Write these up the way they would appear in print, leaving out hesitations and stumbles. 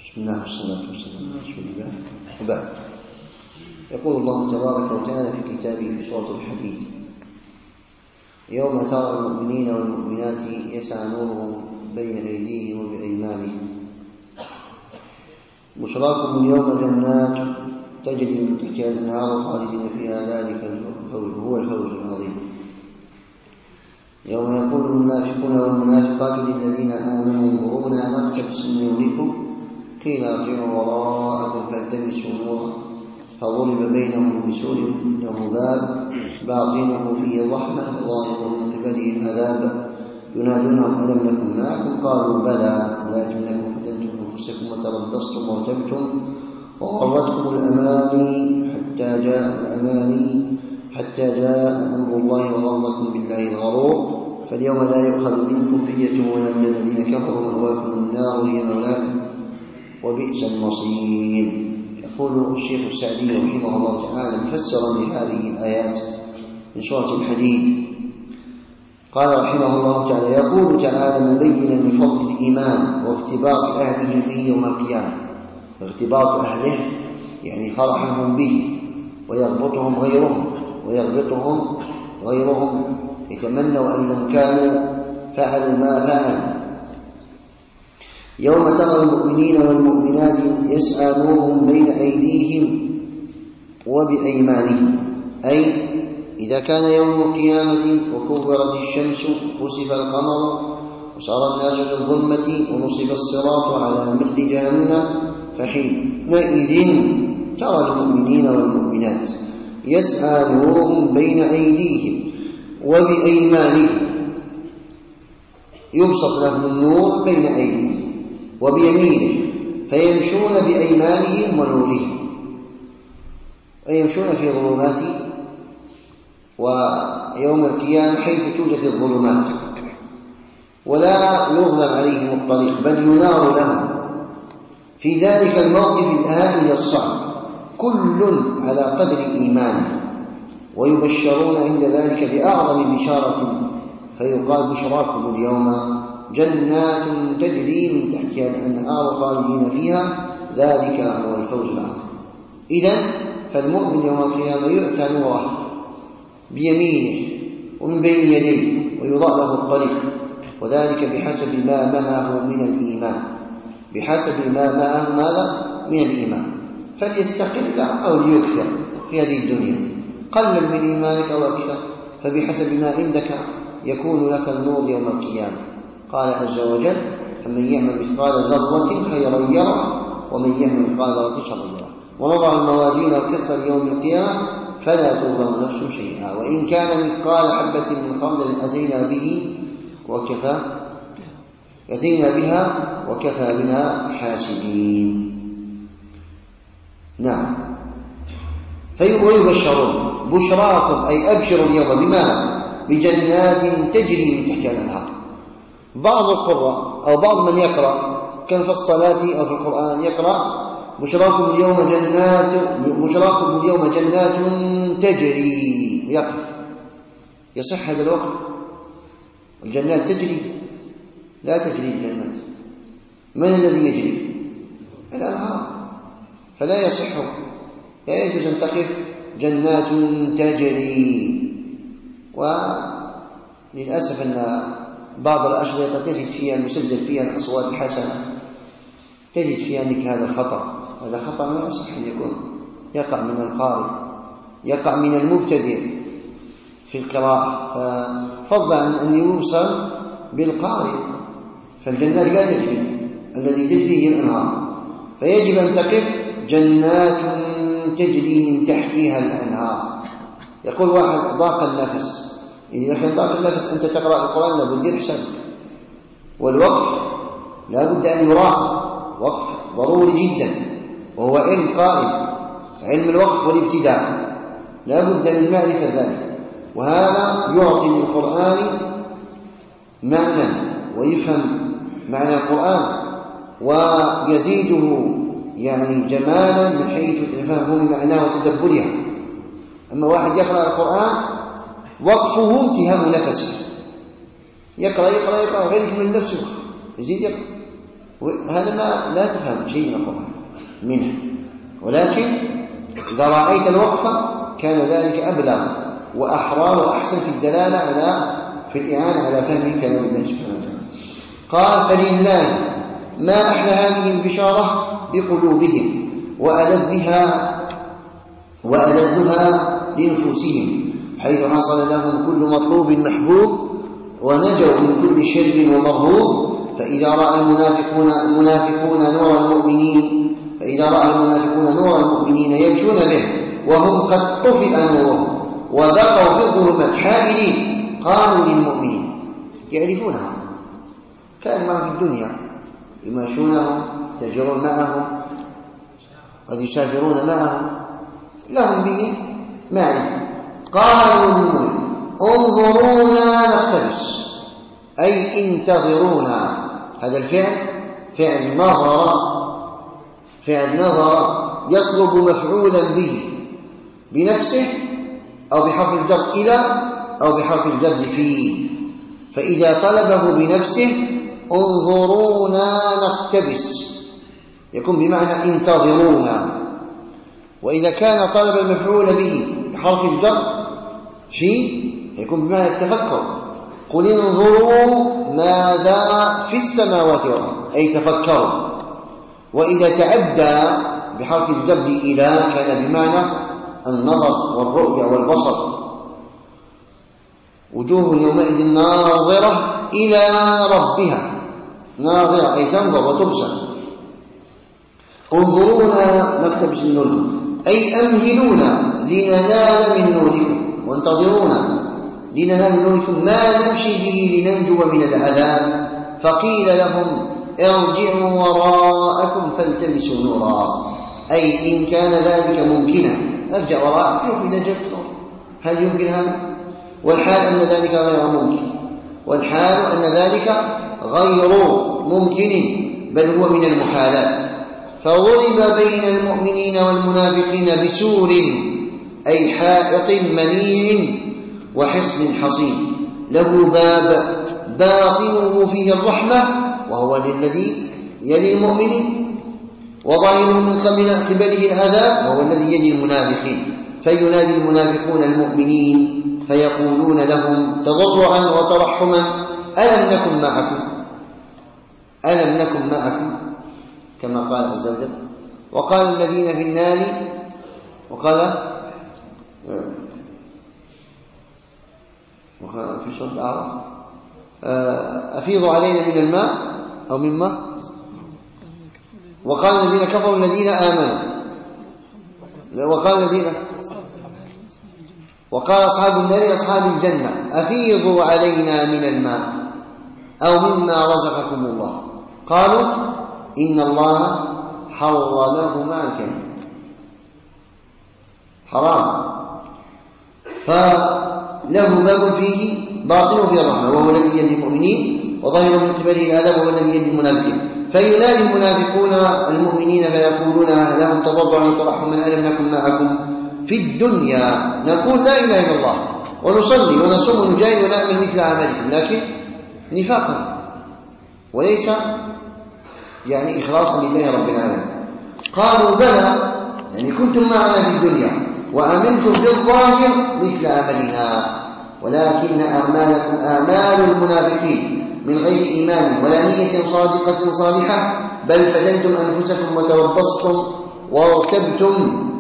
بسم الله والصلاة والسلام على رسول الله وبعد. يقول الله تبارك وتعالى في كتابه في سورة الحديد: يوم ترى المؤمنين والمؤمنات يسعى نورهم بين أيديهم وبأيمانهم بشراكم اليوم جنات تجري من تحتها الأنهار خالدين فيها ذلك هو الفوز العظيم. يوم يقول المنافقون والمنافقات للذين آمنوا انظرونا نقتبس من نوركم قيل ارجعوا وراءكم فالتمسوا نورا فضرب بينهم بسور له باب باطنه فيه الرحمة وظاهره من قبله العذاب ينادونهم ألم نكن معكم قالوا بلى ولكنكم فتنتم أنفسكم وتربصتم وارتبتم وغرتكم الأماني حتى جاء أمر الله وغركم بالله الغرور فاليوم لا يؤخذ منكم فدية ولا من الذين كفروا مأواكم النار هي مولاكم وبئس المصير. يقول الشيخ السعدي رحمه الله تعالى مفسرا لهذه الآيات من سورة الحديد قال رحمه الله تعالى: يقول تعالى مبينا لفضل الإيمان واختباط أهله به يوم القيامة. اختباط أهله يعني فرحهم به ويغبطهم غيرهم يتمنوا أن لم كانوا فعلوا ما فعلوا. يوم ترى المؤمنين والمؤمنات يسعى نورهم بين أيديهم وبأيمانهم، أي إذا كان يوم القيامة وكبرت الشمس وخسف القمر وصار الناس في الظلمة ونصب الصراط على مثل جهنم فحينئذ ترى المؤمنين والمؤمنات يسعى نورهم بين أيديهم وبأيمانهم، يبسط لهم النور بين أيديهم وبيمينه فيمشون بأيمانهم ونورهم، ويمشون في ظلمات ويوم القيامة حيث توجد الظلمات ولا يظلم عليهم الطريق بل ينار لهم في ذلك الموقف الهائل الصعب كل على قدر إيمانه، ويبشرون عند ذلك بأعظم بشارة فيقال: بشراكم اليوم جنات تجري من تحتها الأنهار خالدين فيها ذلك هو الفوز العظيم. إذن فالمؤمن يوم القيامة يؤتى نوره بيمينه ومن بين يديه ويضع له الطريق، وذلك بحسب ما معه من الإيمان، من الإيمان، فليستقل أو ليكثر في هذه الدنيا، قلل من إيمانك أو أكثر فبحسب ما عندك يكون لك النور يوم القيامة. قال عز وجل: فمن يعمل مثقال ذرة خيرا يره ومن يعمل مثقال ذرة شرا يره ونضع الموازين القسط ليوم القيامة فلا تظلم نفس شيئا وإن كان مثقال حبة من خردل أتينا بها وكفى بنا حاسبين. نعم. ويبشرون بشراكم أي أبشروا اليوم بما بجنات تجري من تحتها الأنهار. بعض القراء أو بعض من يقرأ كان في الصلاة أو في القرآن يقرأ بشراكم اليوم جنات تجري ويقف. يصح هذا الوقف؟ الجنات تجري؟ لا تجري الجنات. من الذي يجري؟ الأنهار، فلا يصح، لا يجوز أن تقف جنات تجري. وللأسف أن بعض الأشرطة تجد فيها المسجل فيها الأصوات الحسنة تجد فيها مثل هذا الخطأ. هذا خطأ ما يصح أن يكون، يقع من القارئ، يقع من المبتدئ في القراءة، ففضل عن أن يوصل بالقارئ. فالجنات لا تجري، الذي تجري هي الأنهار، فيجب أن تقف جنات تجري من تحتها الأنهار. يقول واحد: ضاق النفس. إذا كان ضاق النفس أنت تقرأ القرآن لابد يحسن، والوقف لابد أن يراعى، وقف ضروري جدا، وهو علم قائم، علم الوقف والابتداء لابد من معرفة ذلك، وهذا يعطي للقرآن معنى ويفهم معنى القرآن ويزيده يعني جمالا من حيث تفهم معناه وتدبرها. أما واحد يقرأ القرآن وقفه انتهاء نفسه، يقرأ غير من نفسه يزيد يقرأ، هذا ما لا تفهم شيء من القرآن منه، ولكن إذا رأيت الوقفة كان ذلك أبلغ وأحرى وأحسن في الدلالة في الإعانة على فهم كلام الله سبحانه وتعالى. قال: فلله ما أحلى هذه البشارة بقلوبهم وألذها لنفوسهم، حيث حصل لهم كل مطلوب محبوب ونجوا من كل شر ومرهوب. فإذا رأى المنافقون نور المؤمنين يمشون به وهم قد طفئ نورهم وبقوا في الظلمات حائلين، قالوا للمؤمنين يعرفونها، كان معهم في الدنيا يماشونهم، يتاجرون معهم، قد يسافرون معهم، لهم به معرفة. قالوا للمؤمنين انظرونا نقتبس، أي انتظرونا. هذا الفعل فعل نظر يطلب مفعولا به بنفسه أو بحرف الجر إلى أو بحرف الجر فيه. فإذا طلبه بنفسه انظرونا نقتبس يكون بمعنى انتظرونا، وإذا كان طلب المفعول به بحرف الجر فيه يكون بمعنى التفكر. قل انظروا ماذا في السماوات والأرض، أي تفكروا. وإذا تعدى بحرف الجر إلى كان بمعنى النظر والرؤية والبصر. وجوه يومئذ ناظرة إلى ربها، ناظرة أي تنظر وتبصر. انظرونا نقتبس من نوركم، أي أمهلونا لننال من نوركم، وانتظرونا لننال من نوركم ما نمشي به لننجو من العذاب. فقيل لهم ارجعوا وراءكم فالتمسوا نورا، أي إن كان ذلك ممكنا ارجع وراءك، شوف إذا جبت نور هل يمكن هذا؟ والحال أن ذلك غير ممكن، والحال أن ذلك غير ممكن بل هو من المحالات. فضرب بين المؤمنين والمنافقين بسور، أي حائط منيع وحصن حصين، له باب باطنه فيه الرحمة وهو للذي يلي المؤمنين، وظاهره من قبله العذاب وهو الذي يلي المنافقين. فينادي المنافقون المؤمنين فيقولون لهم تضرعا وترحما ألم نكن معكم كما قال عز وجل. وقال الذين في النار وقال في سورة الأعراف أفيضوا علينا من الماء أو مما. وقال الذين كفروا الذين آمنوا، وقال أصحاب النار أصحاب الجنة أفيضوا علينا من الماء أو مما رزقكم الله، قالوا إن الله حرمهما على الكافرين، حرام. فله باب فيه باطنه في الرحمة وهو الذي يلي المؤمنين، وظاهر من قبله العذاب وهو الذي يلي المنافقين. فينادي المنافقون المؤمنين فيقولون لهم تضرعا وترحما ألم نكن معكم في الدنيا نقول لا إله إلا الله ونصلي ونصوم ونجاهد ونعمل مثل عملكم، لكن نفاقا وليس يعني إخلاصا لله رب العالمين. قالوا بلى، يعني كنتم معنا في الدنيا وعملتم في الظاهر مثل عملنا، ولكن أعمالكم أعمال المنافقين من غير إيمان ولا نية صادقة صالحة، بل فتنتم أنفسكم وتربصتم وارتبتم.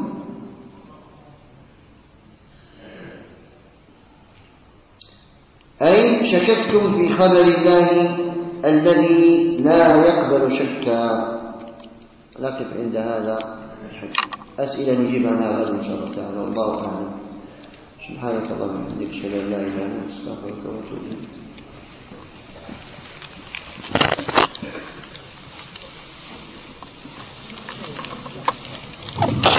أي شككتم في خبر الله الذي لا يقبل شكا. نقف عند هذا الحد، أسئلة نجيب عنها غدا إن شاء الله تعالى، والله أعلم. سبحانك اللهم وبحمدك أشهد أن لا إله إلا أنت أستغفرك وأتوب إليك.